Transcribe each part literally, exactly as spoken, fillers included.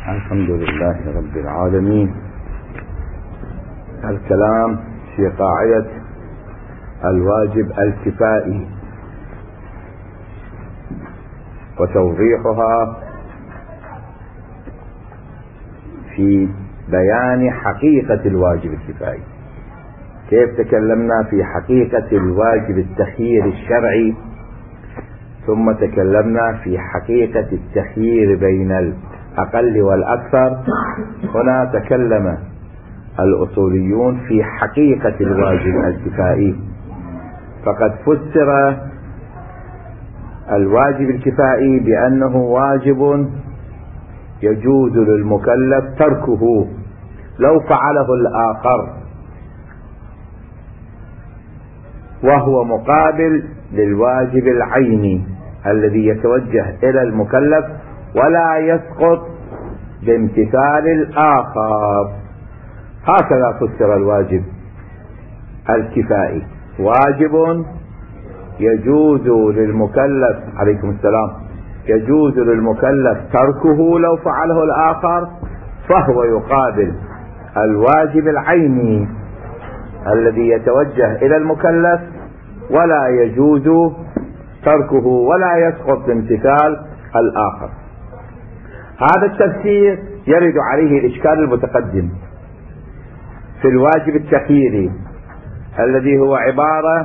الحمد لله رب العالمين. الكلام في قاعدة الواجب الكفائي وتوضيحها في بيان حقيقة الواجب الكفائي. كيف تكلمنا في حقيقة الواجب التخيير الشرعي، ثم تكلمنا في حقيقة التخيير بين الأقل والأكثر. هنا تكلم الأصوليون في حقيقة الواجب الكفائي، فقد فسر الواجب الكفائي بأنه واجب يجوز للمكلف تركه لو فعله الآخر، وهو مقابل للواجب العيني الذي يتوجه إلى المكلف ولا يسقط بامتثال الآخر. هكذا فسر الواجب الكفائي: واجب يجوز للمكلف عليكم السلام يجوز للمكلف تركه لو فعله الآخر، فهو يقابل الواجب العيني الذي يتوجه إلى المكلف ولا يجوز تركه ولا يسقط بامتثال الآخر. هذا التفسير يرد عليه الإشكال المتقدم في الواجب التخييري الذي هو عبارة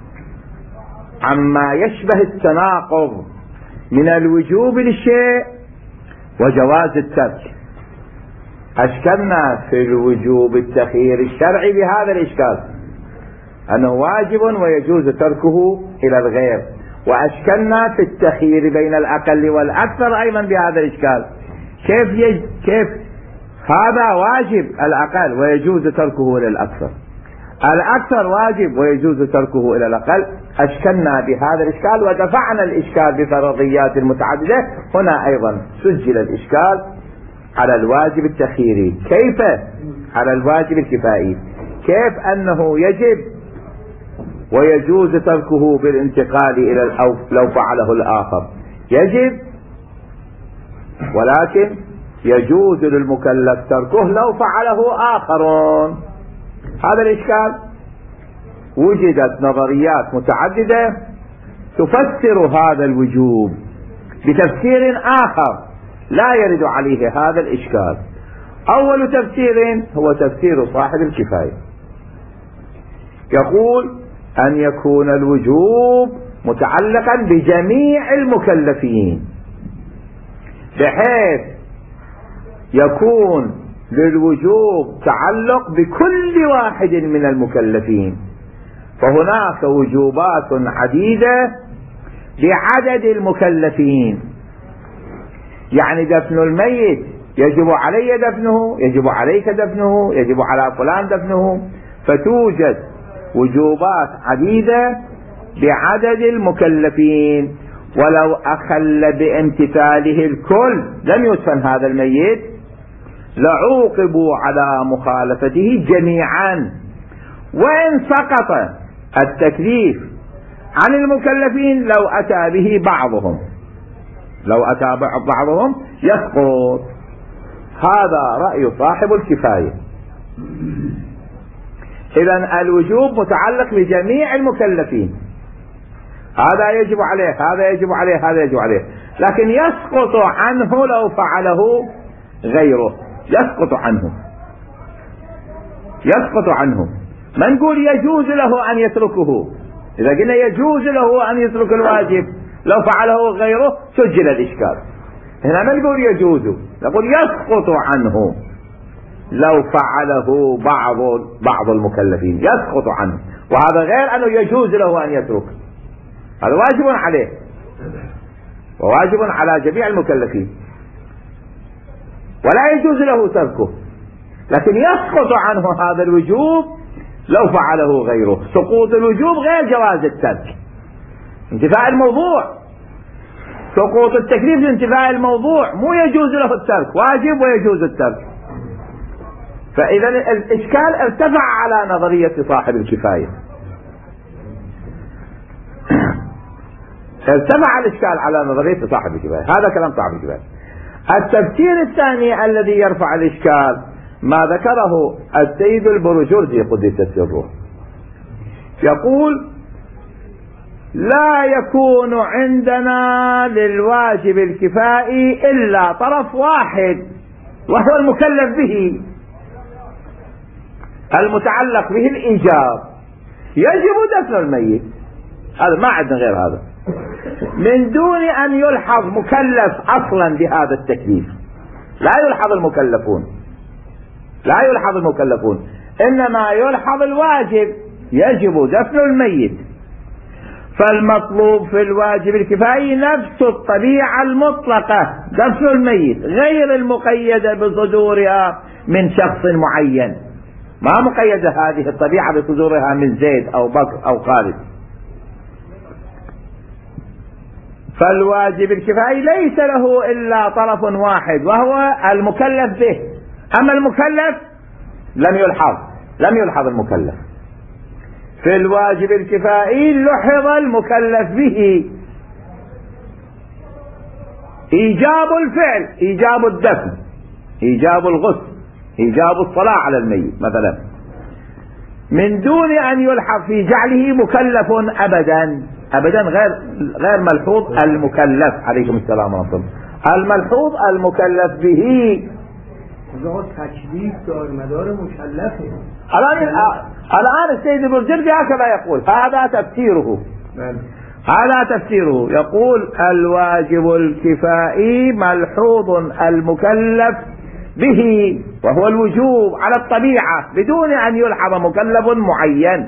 عما يشبه التناقض من الوجوب للشيء وجواز الترك. أشكلنا في الوجوب التخيير الشرعي بهذا الإشكال أنه واجب ويجوز تركه إلى الغير، وأشكلنا في التخيير بين الأقل والأكثر أيضا بهذا الإشكال. كيف يج... كيف هذا واجب الأقل ويجوز تركه إلى الأكثر، الأكثر واجب ويجوز تركه إلى الأقل. أشكلنا بهذا الإشكال ودفعنا الإشكال بفرضيات متعددة. هنا أيضا سجل الإشكال على الواجب التخييري. كيف على الواجب الكفائي؟ كيف أنه يجب ويجوز تركه بالانتقال إلى الأو لو فعله الآخر؟ يجب ولكن يجوز للمكلف تركه لو فعله آخرون. هذا الإشكال وجدت نظريات متعددة تفسر هذا الوجوب بتفسير آخر لا يرد عليه هذا الإشكال. أول تفسير هو تفسير صاحب الكفاية، يقول أن يكون الوجوب متعلقا بجميع المكلفين، بحيث يكون للوجوب تعلق بكل واحد من المكلفين. فهناك وجوبات عديدة بعدد المكلفين، يعني دفن الميت يجب علي دفنه، يجب عليك دفنه، يجب على فلان دفنه. فتوجد وجوبات عديدة بعدد المكلفين، ولو أخل بامتثاله الكل لم يدفن هذا الميت لعوقبوا على مخالفته جميعا. وإن سقط التكليف عن المكلفين لو أتى به بعضهم لو أتى بعضهم يسقط. هذا رأي صاحب الكفاية. إذن الوجوب متعلق بجميع المكلفين، هذا يجب عليه، هذا يجب عليه، هذا يجب عليه، لكن يسقط عنه لو فعله غيره. يسقط عنه يسقط عنه ما نقول يجوز له أن يتركه. إذا قلنا يجوز له أن يترك الواجب لو فعله غيره سجل الإشكال. هنا ما نقول يجوز، نقول يسقط عنه لو فعله بعض بعض المكلفين، يسقط عنه. وهذا غير أنه يجوز له أن يترك، هذا واجب عليه وواجب على جميع المكلفين، ولا يجوز له تركه، لكن يسقط عنه هذا الوجوب لو فعله غيره. سقوط الوجوب غير جواز الترك، انتفاء الموضوع. سقوط التكليف لانتفاء الموضوع، مو يجوز له الترك، واجب ويجوز الترك. فإذا الإشكال ارتفع على نظرية صاحب الكفاية، ارتفع الإشكال على نظرية صاحب الكفاية. هذا كلام صاحب الكفاية. التفسير الثاني الذي يرفع الإشكال ما ذكره السيد البروجردي قدس سره، يقول لا يكون عندنا للواجب الكفائي إلا طرف واحد وهو المكلف به المتعلق به الإيجاب، يجب دفن الميت، هذا ما عندنا غير هذا، من دون أن يلحظ مكلف أصلا بهذا التكليف. لا يلحظ المكلفون، لا يلحظ المكلفون، إنما يلحظ الواجب، يجب دفن الميت. فالمطلوب في الواجب الكفائي نفس الطبيعة المطلقة، دفن الميت، غير المقيدة بصدورها من شخص معين، ما مقيدة هذه الطبيعة بصدورها من زيد أو بكر أو خالد. فالواجب الكفائي ليس له إلا طرف واحد وهو المكلف به، أما المكلف لم يلحظ، لم يلحظ المكلف. في الواجب الكفائي لحظ المكلف به، إيجاب الفعل، إيجاب الدفن، إيجاب الغسل، إيجاب الصلاة على الميت مثلا، من دون أن يلحظ في جعله مكلف أبدا أبدا، غير غير ملحوظ المكلف. عليكم السلام ورحمة الله. الملحوظ المكلف به تكليف دار مدار مكلفه. الآن الآن السيد البروجردي هكذا يقول، هذا تفسيره، هذا تفسيره، يقول الواجب الكفائي ملحوظ المكلف به وهو الوجوب على الطبيعة بدون أن يلحظ مكلف معين.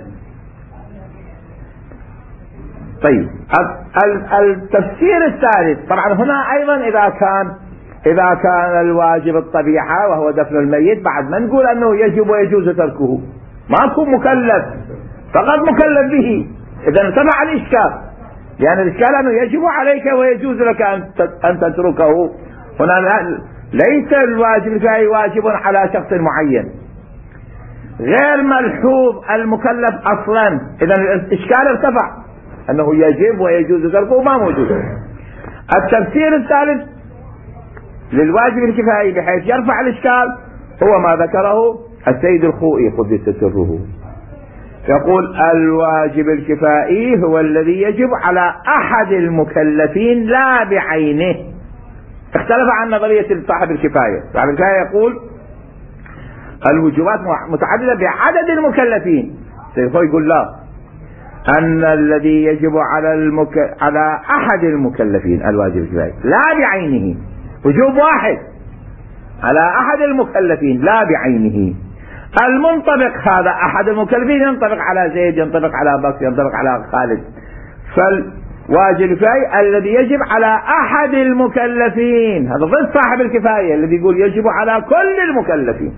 طيب التفسير الثالث، طبعا هنا أيضا إذا كان إذا كان الواجب الطبيعة وهو دفن الميت، بعد ما نقول أنه يجب ويجوز تركه، ما يكون مكلف، فقط مكلف به، إذا انتفع الإشكال، لأن الإشكال أنه يجب عليك ويجوز لك أن تتركه. هنا ليس الواجب الكفائي واجب على شخص معين، غير ملحوظ المكلف أصلا، إذا الإشكال ارتفع، أنه يجب ويجوز تركه ما موجود. التفسير الثالث للواجب الكفائي بحيث يرفع الإشكال هو ما ذكره السيد الخوئي قدس سره، يقول الواجب الكفائي هو الذي يجب على أحد المكلفين لا بعينه. اختلف عن نظرية صاحب الكفاية. صاحب الكفاية يقول الوجوبات متعددة بعدد المكلفين، السيد الخوئي يقول لا، أن الذي يجب على المك... على أحد المكلفين الواجب الكفائي لا بعينه، وجوب واحد على أحد المكلفين لا بعينه. المنطبق هذا أحد المكلفين ينطبق على زيد، ينطبق على بكر، ينطبق على خالد. فالواجب الكفائي الذي يجب على أحد المكلفين، هذا ضد صاحب الكفاية الذي يقول يجب على كل المكلفين،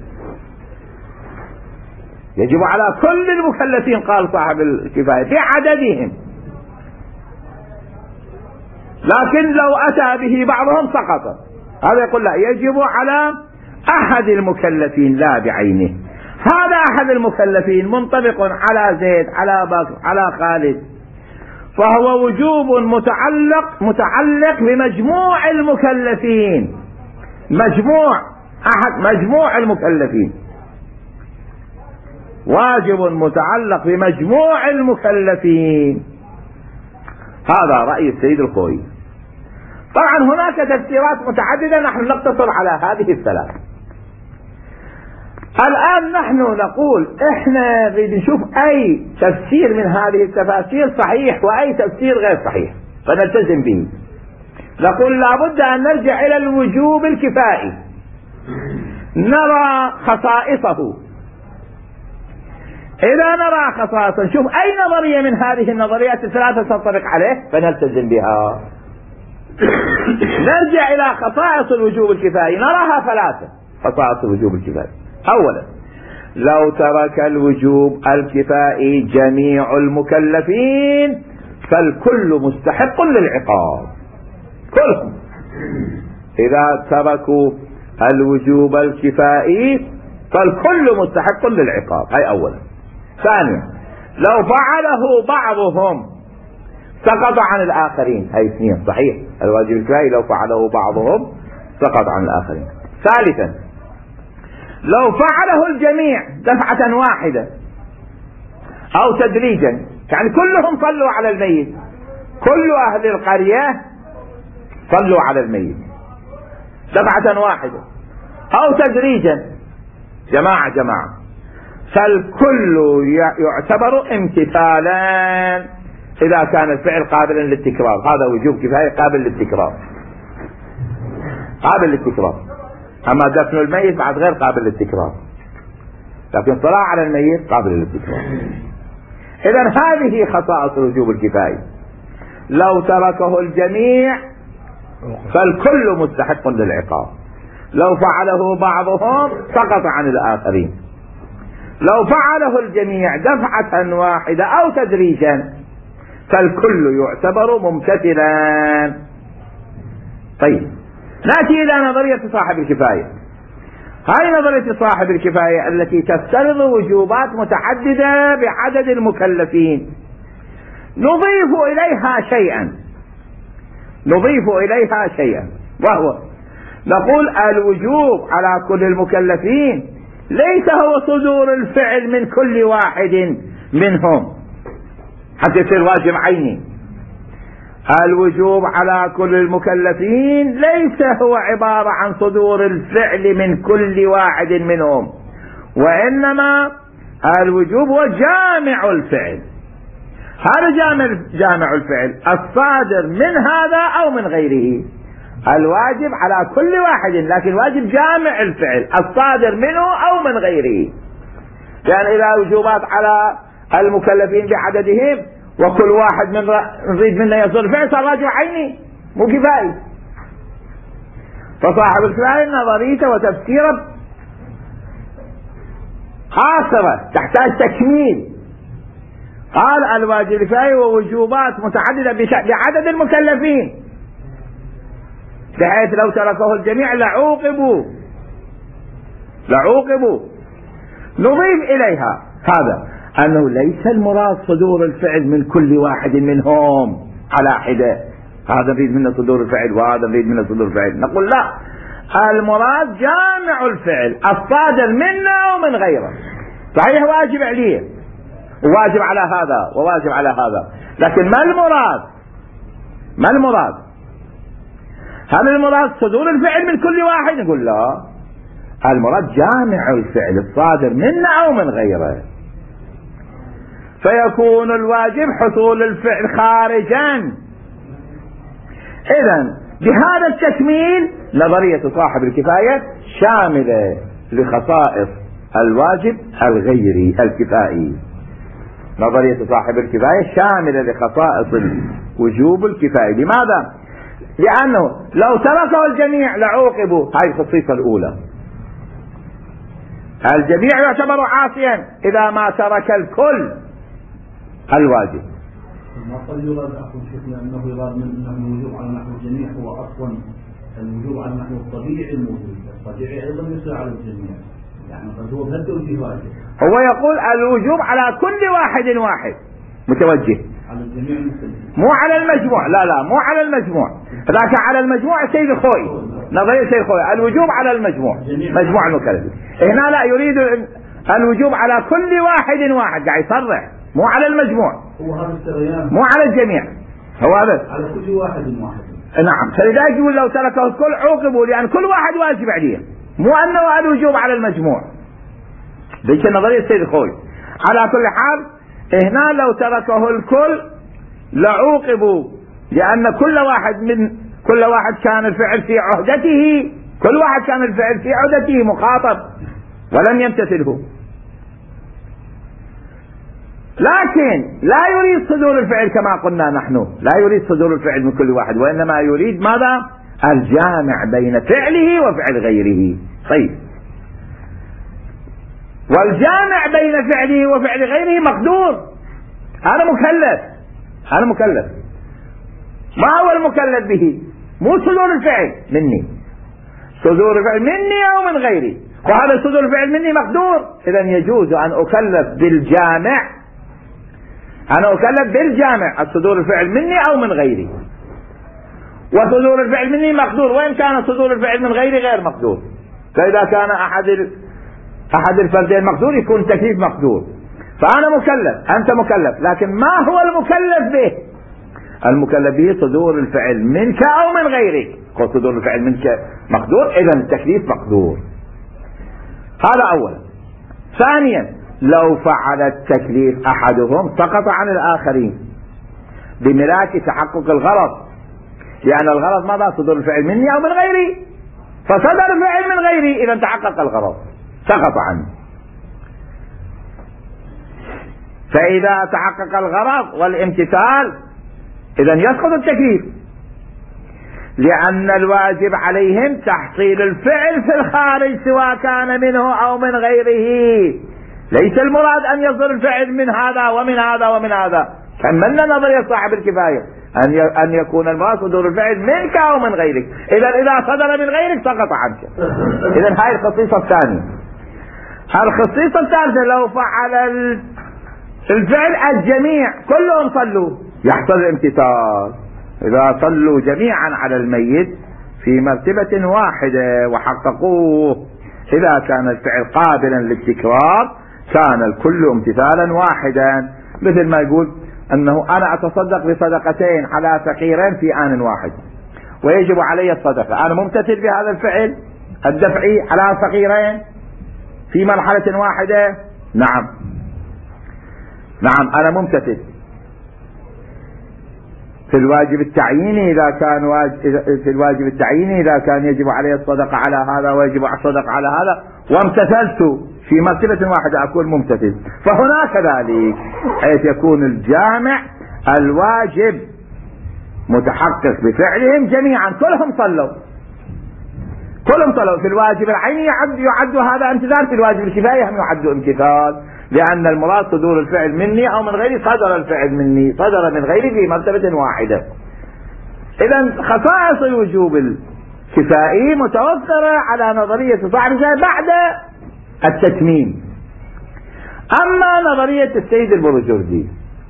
يجب على كل المكلفين، قال صاحب الكفاية بعددهم، لكن لو أتى به بعضهم سقط. هذا يقول لا، يجب على أحد المكلفين لا بعينه. هذا أحد المكلفين منطبق على زيد، على بكر، على خالد، فهو وجوب متعلق متعلق بمجموع المكلفين، مجموع أحد مجموع المكلفين، واجب متعلق بمجموع المكلفين. هذا رأي السيد الخوئي. طبعا هناك تفسيرات متعددة، نحن نقتصر على هذه الثلاث. الآن نحن نقول احنا بنشوف اي تفسير من هذه التفاسير صحيح واي تفسير غير صحيح فنلتزم به. نقول لابد ان نرجع الى الوجوب الكفائي، نرى خصائصه. إذا نرى خصائصا نشوف أي نظرية من هذه النظريات الثلاثة تنطبق عليه فنلتزم بها. نرجع إلى خصائص الوجوب الكفائي، نراها ثلاثة خصائص الوجوب الكفائي. أولا، لو ترك الوجوب الكفائي جميع المكلفين فالكل مستحق للعقاب، كلهم إذا تركوا الوجوب الكفائي فالكل مستحق للعقاب، هاي أولا. ثانيا، لو فعله بعضهم سقط عن الآخرين، هاي اثنين. صحيح الواجب الكفائي لو فعله بعضهم سقط عن الآخرين. ثالثا، لو فعله الجميع دفعة واحدة أو تدريجا، يعني كلهم صلوا على الميت، كل أهل القرية صلوا على الميت دفعة واحدة أو تدريجا، جماعة جماعة، فالكل يعتبر امتثالا إذا كان الفعل قابلا للتكرار. هذا وجوب كفاية قابل للتكرار، قابل للتكرار. أما دفن الميت بعد غير قابل للتكرار، لكن صلاة على الميت قابل للتكرار. إذن هذه خصائص الوجوب الكفاية. لو تركه الجميع فالكل مستحق للعقاب، لو فعله بعضهم سقط عن الآخرين، لو فعله الجميع دفعة واحدة أو تدريجا فالكل يعتبر ممتثلا. طيب، نأتي إلى نظرية صاحب الكفاية. هذه نظرية صاحب الكفاية التي تفترض وجوبات متعددة بعدد المكلفين. نضيف إليها شيئا نضيف إليها شيئا وهو نقول الوجوب على كل المكلفين ليس هو صدور الفعل من كل واحد منهم حتى يصير واجب عيني. الوجوب على كل المكلفين ليس هو عبارة عن صدور الفعل من كل واحد منهم، وإنما الوجوب هو جامع الفعل. هذا جامع جامع الفعل الصادر من هذا أو من غيره. الواجب على كل واحد، لكن واجب جامع الفعل الصادر منه أو من غيره. لأن يعني إذا وجوبات على المكلفين بعددهم وكل واحد من نريد منه يصدر الفعل صار واجب عيني مو كفاية. فصاحب الكفاية نظريته وتفسيره قاصرة تحتاج تكميل. قال الواجب الكفاية ووجوبات متعددة بعدد المكلفين، بحيث لو تركه الجميع لعوقبوا لعوقبوا نضيف إليها هذا أنه ليس المراد صدور الفعل من كل واحد منهم على حدة، هذا نريد منه صدور الفعل وهذا نريد منه صدور الفعل. نقول لا، المراد جامع الفعل الصادر منه ومن غيره. صحيح واجب عليه وواجب على هذا وواجب على هذا، لكن ما المراد ما المراد هل المراد صدور الفعل من كل واحد؟ نقول لا، المراد جامع الفعل الصادر منه أو من غيره. فيكون الواجب حصول الفعل خارجا. إذن بهذا التكميل نظرية صاحب الكفاية شاملة لخصائص الواجب الغيري الكفائي. نظرية صاحب الكفاية شاملة لخصائص الوجوب الكفائي. لماذا؟ لأنه لو تركه الجميع لعوقبوا. هذه الخصيصة الأولى، الجميع يعتبر عاصيا إذا ما ترك الكل الواجب. ما قد يراد أخو شيخنا أنه يراد من أنه الوجوب على نحو الجميع هو أصلا الوجوب على نحو الطبيعي الموجود، الطبيعي أيضا يصير على الجميع، يعني قد هو بهالتوجيه واجب. هو يقول الوجوب على كل واحد واحد متوجه على الجميع المسلمين، مو على المجموع. لا لا مو على المجموع، لكن على المجموع سيد خوي، نظرية سيد خوي الوجوب على المجموع، مجموع المكلفين. هنا لا، يريد الوجوب على كل واحد واحد، قاعد يصرح مو على المجموع، هو هذا السريان مو على الجميع، هو هذا على كل واحد واحد. نعم، فلذلك يقول لو تركه الكل عوقبوا، لأن كل واحد واجب عليه، مو أنه الوجوب على المجموع. ذيك نظرية سيد خوي. على كل حال هنا لو تركه الكل لعوقبوا، لأن كل واحد من كل واحد كان الفعل في عهدته، كل واحد كان الفعل في عهدته مخاطب ولم يمتثله. لكن لا يريد صدور الفعل كما قلنا نحن، لا يريد صدور الفعل من كل واحد، وإنما يريد ماذا؟ الجامع بين فعله وفعل غيره. طيب، والجامع بين فعله وفعل غيره مقدور. أنا مكلف أنا مكلف ما هو المكلف به؟ مو صدور الفعل مني، صدور الفعل مني أو من غيري، وهذا صدور الفعل مني مقدور. إذن يجوز أن أكلف بالجامع، أنا أكلف بالجامع الصدور الفعل مني أو من غيري. وصدور الفعل مني مقدور، وإن كان صدور الفعل من غيري غير مقدور. فإذا كان أحد أحد الفردين مقدور يكون التكليف مقدور. فأنا مكلف، أنت مكلف، لكن ما هو المكلف به؟ المكلف به صدور الفعل منك أو من غيرك. قل صدور الفعل منك مقدور، إذا التكليف مقدور. هذا أولا. ثانيا، لو فعل التكليف أحدهم سقط عن الآخرين بملاك تحقق الغرض، لأن الغرض ماذا؟ صدور الفعل مني أو من غيري، فصدر الفعل من غيري، إذا تحقق الغرض سقط عنه. فإذا تحقق الغرض والامتثال إذا يسقط التكليف، لأن الواجب عليهم تحصيل الفعل في الخارج سواء كان منه أو من غيره. ليس المراد أن يصدر الفعل من هذا ومن هذا ومن هذا. كملنا نظرية صاحب الكفاية أن أن يكون المراد صدور الفعل منك أو من غيرك. إذا إذا صدر من غيرك سقط عنك. إذا هاي الخصيصة الثانية. الخصيصة الثالثة، لو فعل الفعل الجميع كلهم صلوا يحصل الامتثال. إذا صلوا جميعا على الميت في مرتبة واحدة وحققوه، إذا كان الفعل قابلا للتكرار كان الكل امتثالا واحدا. مثل ما يقول أنه أنا أتصدق بصدقتين على فقيرين في آن واحد ويجب علي الصدقة، أنا ممتثل بهذا الفعل الدفعي على فقيرين في مرحلة واحدة. نعم نعم أنا ممتثل. في الواجب التعييني إذا كان واجب في الواجب التعييني إذا كان يجب علي الصدقة على هذا ويجب الصدقة على هذا وامتثلت في مرتبة واحدة أكون ممتثل. فهنا كذلك حيث يكون الجامع الواجب متحقق بفعلهم جميعا، كلهم صلوا كلهم صلوا. في الواجب العيني يعد, يعد هذا امتثال، في الواجب الكفاية هم يعد امتثال، لأن المراد صدور الفعل مني أو من غيري. صدر الفعل مني صدر من غيري في مرتبة واحدة. إذا خصائص الوجوب الكفائي متوفرة على نظرية صاحب بعد التتميم. أما نظرية السيد البروجردي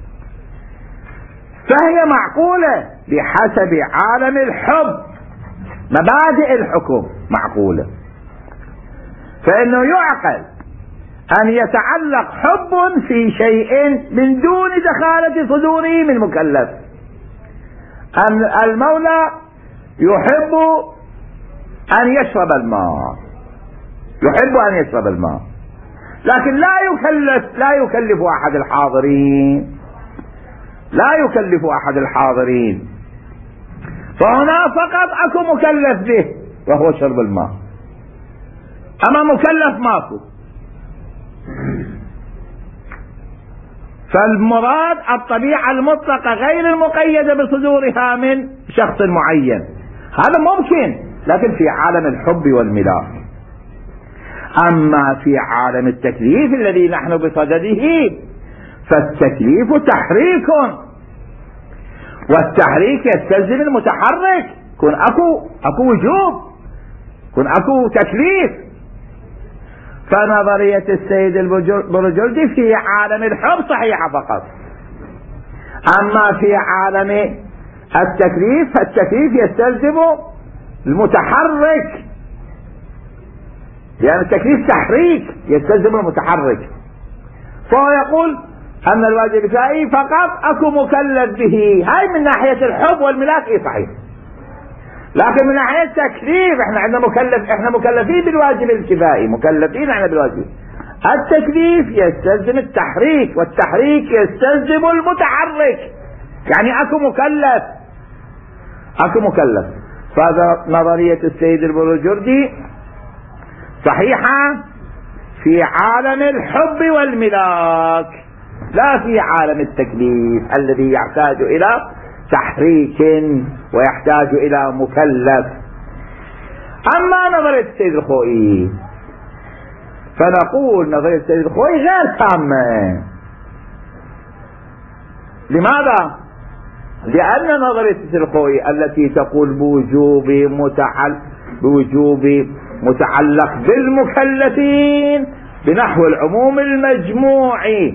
فهي معقولة بحسب عالم الحب، مبادئ الحكم معقولة. فإنه يعقل أن يتعلق حب في شيء من دون دخالة صدوره من مكلف. أن المولى يحب أن يشرب الماء، يحب أن يشرب الماء، لكن لا يكلف لا يكلف أحد الحاضرين لا يكلف أحد الحاضرين فهنا فقط أكو مكلف به وهو شرب الماء، أما مكلف ماكو. فالمراد الطبيعة المطلقة غير المقيدة بصدورها من شخص معين، هذا ممكن، لكن في عالم الحب والملاك. أما في عالم التكليف الذي نحن بصدده فالتكليف تحريك، والتحريك يستلزم المتحرك، كن أكو أكو وجوب، كن أكو تكليف. فنظرية السيد البروجردي في عالم الحب صحيحة فقط، أما في عالم التكليف فالتكليف يستلزم المتحرك، يعني التكليف تحريك يستلزم المتحرك. فهو يقول أن الواجب الكفائي فقط أكو مكلف به، هاي من ناحية الحب والملاك إيه صحيح، لكن من ناحية التكليف احنا عندنا مكلف، احنا مكلفين بالواجب الكفائي، مكلفين احنا بالواجب. التكليف يستلزم التحريك، والتحريك يستلزم المتحرك، يعني اكو مكلف اكو مكلف. فهذا نظرية السيد البروجردي صحيحة في عالم الحب والملاك، لا في عالم التكليف الذي يحتاج الى تحريك ويحتاج الى مكلف. اما نظرية السيد الخوئي فنقول نظرية السيد الخوئي غير تامة. لماذا؟ لان نظرية السيد الخوئي التي تقول بوجوب متعلق بوجوب متعلق بالمكلفين بنحو العموم المجموعي،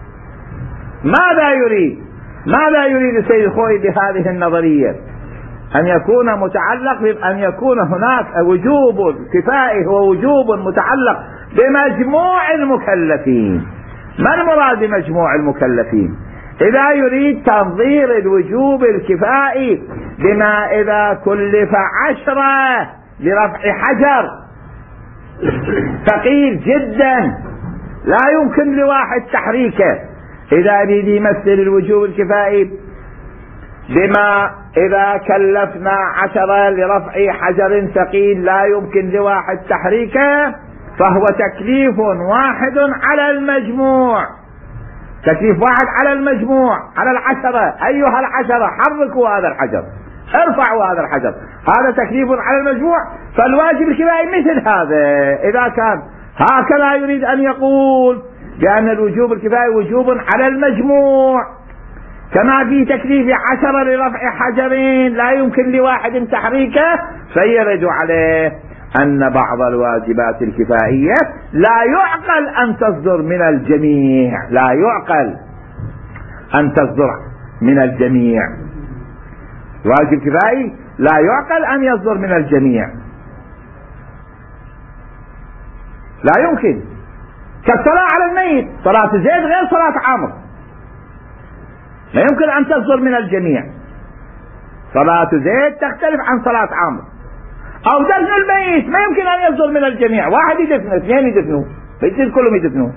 ماذا يريد؟ ماذا يريد السيد الخوئي بهذه النظرية؟ أن يكون متعلق بأن يكون هناك وجوب كفائي هو وجوب متعلق بمجموع المكلفين. ما المراد بمجموع المكلفين؟ إذا يريد تنظير الوجوب الكفائي بما إذا كلف عشرة لرفع حجر ثقيل جدا لا يمكن لواحد تحريكه، إذا يريد يمثل الوجوب الكفائي بما إذا كلفنا عشرة لرفع حجر ثقيل لا يمكن لواحد تحريكه، فهو تكليف واحد على المجموع، تكليف واحد على المجموع، على العشرة. أيها العشرة حركوا هذا الحجر، ارفعوا هذا الحجر، هذا تكليف على المجموع. فالواجب الكفائي مثل هذا. إذا كان هكذا يريد أن يقول بأن الوجوب الكفائي وجوب على المجموع، كما في تكليف عشرة لرفع حجرين لا يمكن لواحد تحريكه، فيرد عليه أن بعض الواجبات الكفائية لا يعقل أن تصدر من الجميع، لا يعقل أن تصدر من الجميع. واجب كفائي لا يعقل أن يصدر من الجميع، لا يمكن. كالصلاة على الميت، صلاة زيد غير صلاة عمرو، لا يمكن أن تصدر من الجميع. صلاة زيد تختلف عن صلاة عمرو. أو دفن الميت ما يمكن أن يصدر من الجميع، واحد يدفنه، اثنين يدفنوه، بيصير كلهم يدفنوه.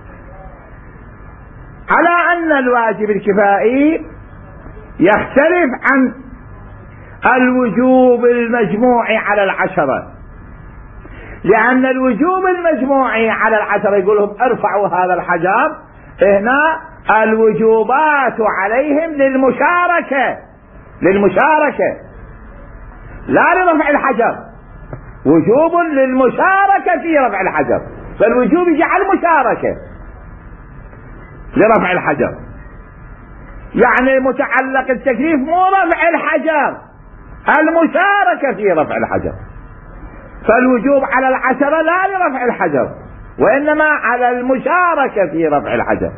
على أن الواجب الكفائي يختلف عن الوجوب المجموعي على العشرة، لأن الوجوب المجموعي على العشرة يقولهم ارفعوا هذا الحجر، هنا الوجوبات عليهم للمشاركة، للمشاركة لا لرفع الحجر، وجوب للمشاركة في رفع الحجر، فالوجوب يجعل مشاركة لرفع الحجر، يعني متعلق التكليف مو رفع الحجر، المشاركة في رفع الحجر. فالوجوب على العشرة لا لرفع الحجر، وإنما على المشاركة في رفع الحجر.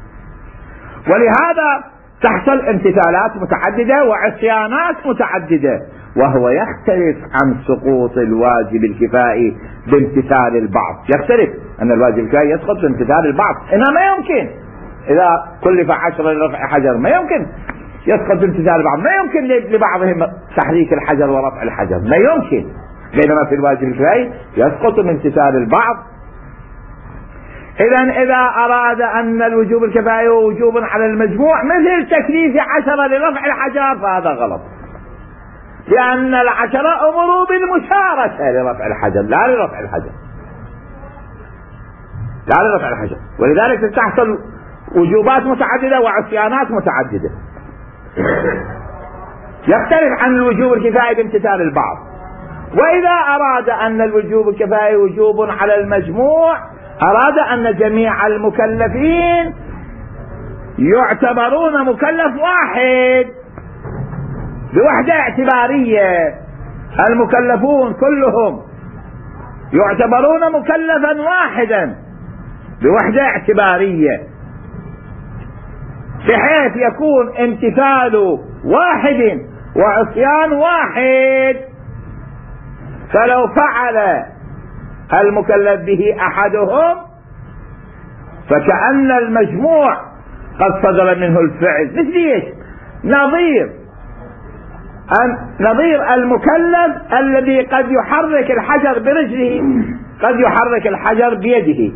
ولهذا تحصل امتثالات متعددة وعصيانات متعددة، وهو يختلف عن سقوط الواجب الكفائي بامتثال البعض. يختلف أن الواجب الكفائي يسقط بامتثال البعض، إنما ما يمكن إذا كلف عشرة لرفع حجر ما يمكن يسقط بامتثال البعض، ما يمكن لبعضهم تحريك الحجر ورفع الحجر، ما يمكن. بينما في الواجب الكفائي يسقط بامتثال البعض. إذا إذا أراد أن الوجوب الكفائي هو وجوب على المجموع مثل تكليف عشرة لرفع الحجر، فهذا غلط، لأن العشرة أمروا بالمشاركة لرفع الحجر لا لرفع الحجر، لا لرفع الحجر. ولذلك تحصل وجوبات متعددة وعصيانات متعددة. يختلف عن الوجوب الكفائي بامتثال البعض. وإذا أراد أن الوجوب الكفائي وجوب على المجموع، أراد أن جميع المكلفين يعتبرون مكلف واحد بوحدة اعتبارية، المكلفون كلهم يعتبرون مكلفا واحدا بوحدة اعتبارية، بحيث يكون امتثال واحد وعصيان واحد. فلو فعل المكلف به أحدهم فكأن المجموع قد صدر منه الفعل. مثل ايش؟ نظير نظير المكلف الذي قد يحرك الحجر برجله، قد يحرك الحجر بيده،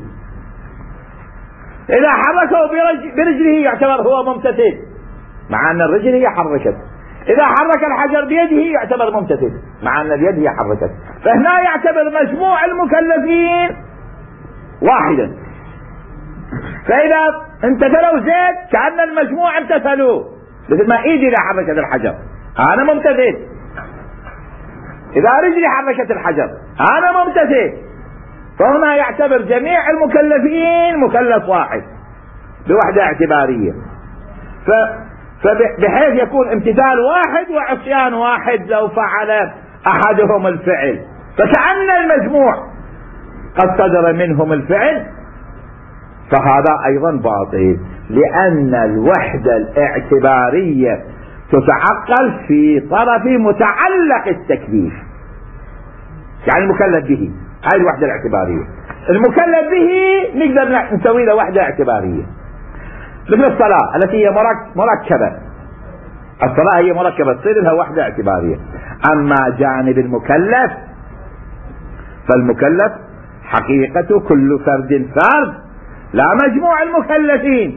إذا حركه برجله يعتبر هو ممتثل مع أن الرجل هي حركت، إذا حرك الحجر بيده يعتبر ممتثل مع أن اليد هي حركت. فهنا يعتبر مجموع المكلفين واحدا. فإذا امتثلوا زيد كأن المجموع امتثلوا، مثل ما ايدي إذا حركت الحجر أنا ممتثل، إذا رجلي حركت الحجر أنا ممتثل. فهنا يعتبر جميع المكلفين مكلف واحد بوحدة اعتبارية، ف فبحيث يكون امتثال واحد وعصيان واحد لو فعل أحدهم الفعل، فكأن المجموع قد صدر منهم الفعل. فهذا أيضا باطل، لأن الوحدة الاعتبارية تتعقل في طرف متعلق التكليف، يعني المكلف به، هذه الوحدة الاعتبارية. المكلف به نقدر نسوي له وحدة اعتبارية، مثل الصلاة التي هي مركبة، الصلاة هي مركبة تصير لها وحدة اعتبارية. أما جانب المكلف فالمكلف حقيقة كل فرد فرد لا مجموع المكلفين،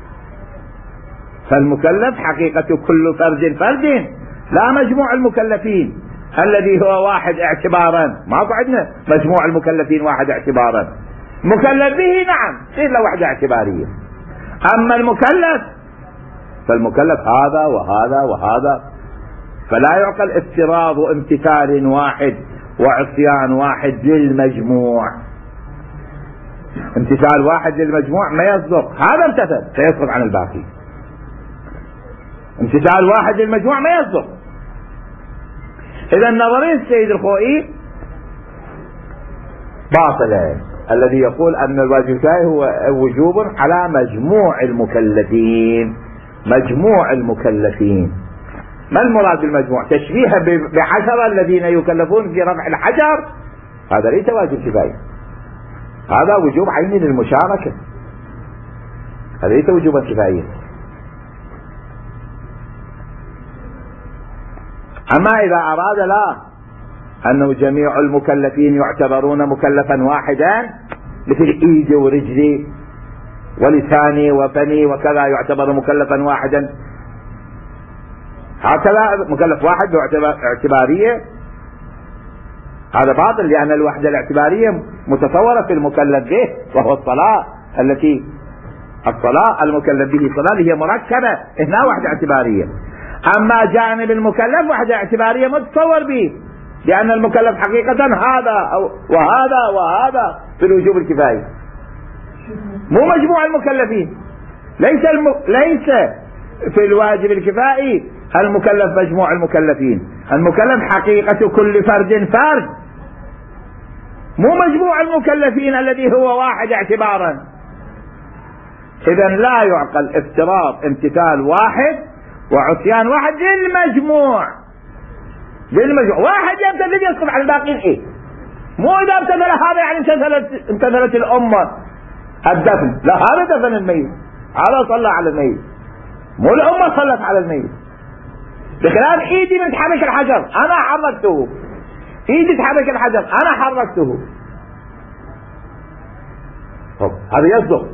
فالمكلف حقيقة كل فرد فرد لا مجموع المكلفين الذي هو واحد اعتبارا. ماكو عندنا مجموع المكلفين واحد اعتبارا، مكلف به نعم تصير له وحدة اعتبارية. أما المكلف فالمكلف هذا وهذا وهذا، فلا يعقل افتراض امتثال واحد وعصيان واحد للمجموع. امتثال واحد للمجموع ما يصدق، هذا امتثل فيسقط عن الباقي. امتثال واحد للمجموع ما يصدق. إذا نظرية السيد الخوئي باطلة، الذي يقول أن الواجب الكفائي هو وجوب على مجموع المكلفين. مجموع المكلفين، ما المراد بالمجموع؟ تشبيه بعشرة الذين يكلفون في رفع الحجر، هذا ليس واجب كفائي، هذا وجوب عيني للمشاركة، هذا ليس وجوبا كفائيا. أما إذا أراد لا أنه جميع المكلفين يعتبرون مكلفا واحدا، مثل إيدي ورجلي ولساني وفمي وكذا يعتبر مكلفا واحدا، هكذا مكلف واحد له اعتبارية، هذا باطل، لأن الوحدة الاعتبارية متصورة في المكلف به، وهو الصلاة التي الصلاة المكلف به الصلاة هي مركبة، هنا وحدة اعتبارية. أما جانب المكلف وحدة اعتبارية متصور به، لأن المكلف حقيقة هذا أو وهذا وهذا في الوجوب الكفائي، مو مجموع المكلفين. ليس الم... ليس في الواجب الكفائي المكلف مجموع المكلفين، المكلف حقيقة كل فرد فرد، مو مجموع المكلفين الذي هو واحد اعتبارا. إذا لا يعقل افتراض امتثال واحد وعصيان واحد للمجموع. للمجموع واحد يمتثل يسقط على الباقين، ايه؟ مو إذا امتثل هذا يعني امتثلت امتثلت الأمة الدفن، لا، هذا دفن الميت، هذا صلى على الميت، مو الأمة صلت على الميت. بخلاف ايدي من تحرك الحجر انا حركته، ايدي تحرك الحجر انا حركته، طب هذا يصدق،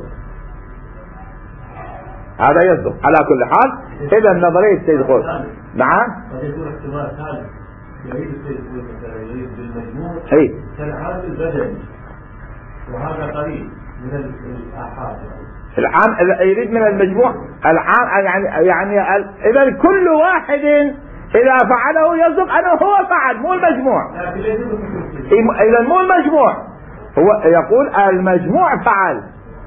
هذا يصدق على كل حال. اذا نظريه السيد الخوئي نعم قد يكون احتمال ثالث، يريد السيد الخوئي يريد بالمجموع اي كالعام البدني، وهذا قريب من الآحاد. العام يريد من المجموع العام، يعني يعني اذا كل واحد اذا فعله يصدق انه هو فعل، مو المجموع. اذا مو المجموع، هو يقول المجموع فعل.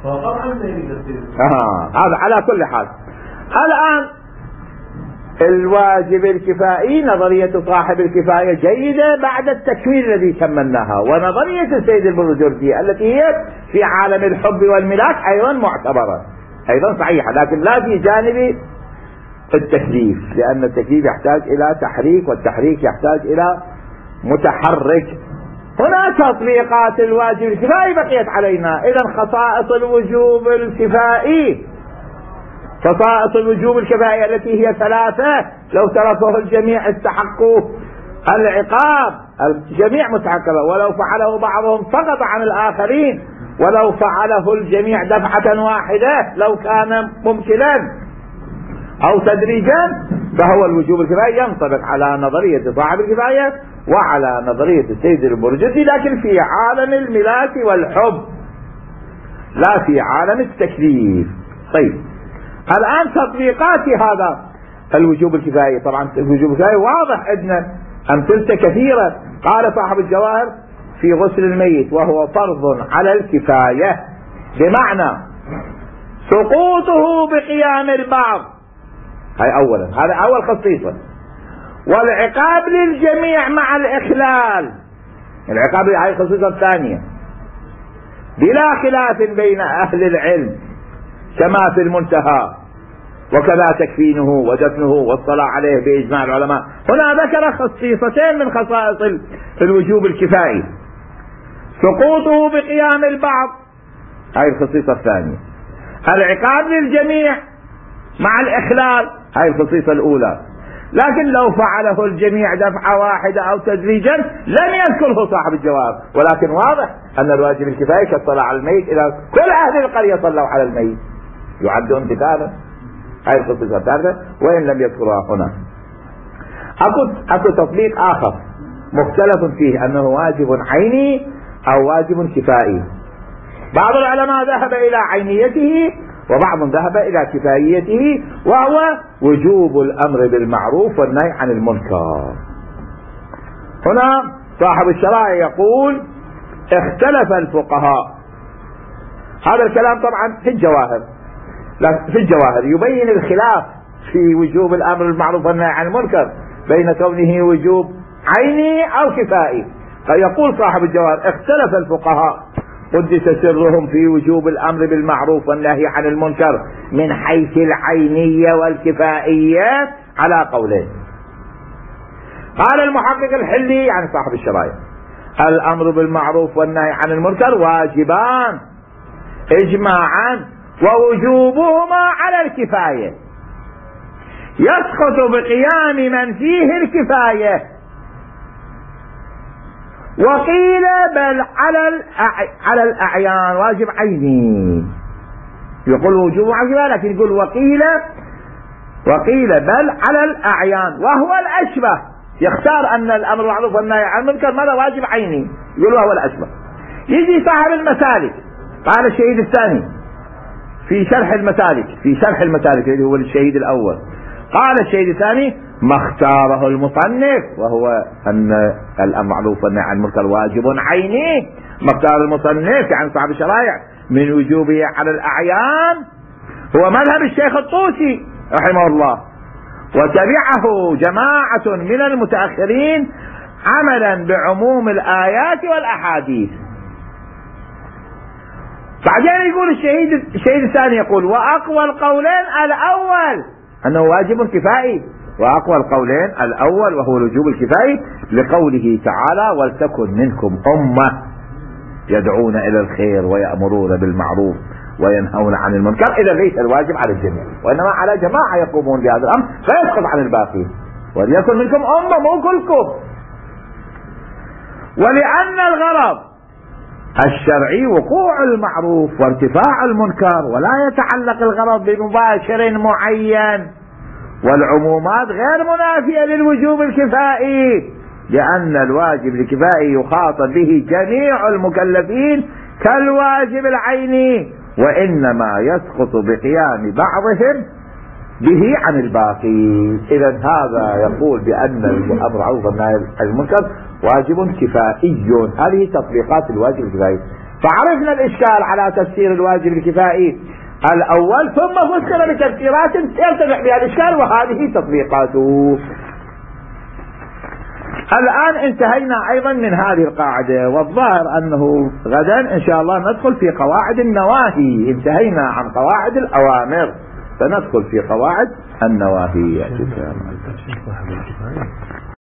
آه. هذا على كل حال. الآن الواجب الكفائي نظرية صاحب الكفاية جيدة بعد التكوين الذي كملناها، ونظرية السيد البرجردي التي هي في عالم الحب والملاك أيضا معتبرة، أيضا صحيحة، لكن لا في جانب التكليف، لأن التكليف يحتاج إلى تحريك، والتحريك يحتاج إلى متحرك. هنا تطبيقات الواجب الكفائي بقيت علينا. إذا خصائص الوجوب الكفائي، خصائص الوجوب الكفائي التي هي ثلاثة، لو تركه الجميع استحقوا العقاب، الجميع مستحقه، ولو فعله بعضهم سقط عن الآخرين، ولو فعله الجميع دفعة واحدة لو كان ممكنا أو تدريجا، فهو الوجوب الكفائي ينطبق على نظرية صاحب الكفاية وعلى نظرية السيد البرجردي، لكن في عالم الملاك والحب لا في عالم التكليف. طيب الآن تطبيقات هذا الوجوب الكفائي، طبعا الوجوب الكفائي واضح عندنا أمثلة كثيرة. قال صاحب الجواهر في غسل الميت وهو فرض على الكفاية، بمعنى سقوطه بقيام البعض، هاي أولا، هذا أول خصيصة، والعقاب للجميع مع الإخلال، العقاب هاي الخصيصة الثانية، بلا خلاف بين أهل العلم كما في المنتهى وكذا تكفينه ودفنه والصلاة عليه بإجماع العلماء. هنا ذكر خصيصتين من خصائص الوجوب الكفائي: سقوطه بقيام البعض، هاي الخصيصة الثانية، العقاب للجميع مع الإخلال، هاي الخصيصة الأولى. لكن لو فعله الجميع دفعة واحدة أو تدريجا لم يذكره صاحب الجواب، ولكن واضح أن الواجب الكفائي كالصلاة على الميت إذا كل أهل القرية صلوا على الميت يعد امتثالا، هاي الخصيصة الثالثة وإن لم يذكرها هنا. أكو أكو تطبيق آخر مختلف فيه أنه واجب عيني أو واجب كفائي. بعض العلماء ذهب إلى عينيته وبعض ذهب إلى كفائيته، وهو وجوب الأمر بالمعروف والنهي عن المنكر. هنا صاحب الشرائع يقول اختلف الفقهاء. هذا الكلام طبعا في الجواهر، في الجواهر يبين الخلاف في وجوب الأمر بالمعروف والنهي عن المنكر بين كونه وجوب عيني أو كفائي. فيقول صاحب الجواهر اختلف الفقهاء قدس سرهم في وجوب الأمر بالمعروف والنهي عن المنكر من حيث العينية والكفائية على قولين. قال المحقق الحلي يعني صاحب الشرائع: الأمر بالمعروف والنهي عن المنكر واجبان إجماعا ووجوبهما على الكفاية، يسقط بقيام من فيه الكفاية. وقيل بل على على الأعيان واجب عيني، يقول وجوب عيني، لكن يقول وقيل وقيل بل على الأعيان، وهو الأشبه. يختار أن الأمر بالمعروف والنهي عن المنكر ماذا واجب عيني، يقول وهو الأشبه. يجي صاحب المسالك قال الشهيد الثاني في شرح المسالك في شرح المسالك اللي هو الشهيد الأول، قال الشهيد الثاني ما اختاره المصنف وهو أن الأمر بالمعروف والنهي عن المنكر واجب عيني. ما اختار المصنف عن صاحب الشرائع من وجوبه على الأعيان هو مذهب الشيخ الطوسي رحمه الله، وتبعه جماعة من المتأخرين عملا بعموم الآيات والأحاديث. بعدين يقول الشهيد الشهيد الثاني يقول وأقوى القولين الأول أنه واجب كفائي، وأقوى القولين الأول وهو الوجوب الكفائي لقوله تعالى ولتكن منكم أمة يدعون إلى الخير ويأمرون بالمعروف وينهون عن المنكر. إذا ليس الواجب على الجميع وإنما على جماعة يقومون بهذا الأمر فيسقط عن الباقين. وليكن منكم أمة مو كلكم. ولأن الغرض الشرعي وقوع المعروف وارتفاع المنكر، ولا يتعلق الغرض بمباشر معين، والعمومات غير منافية للوجوب الكفائي، لأن الواجب الكفائي يخاطب به جميع المكلفين كالواجب العيني، وإنما يسقط بقيام بعضهم به عن الباقي. إذا هذا يقول بأن الأمر بالمعروف والنهي عن المنكر واجب كفائي. هذه تطبيقات الواجب الكفائي. فعرفنا الإشكال على تفسير الواجب الكفائي الأول، ثم فسر بتفسيرات يرتفع بها الإشكال، وهذه تطبيقاته. الآن انتهينا أيضا من هذه القاعدة، والظاهر أنه غدا إن شاء الله ندخل في قواعد النواهي. انتهينا عن قواعد الأوامر، فندخل في قواعد النواهي.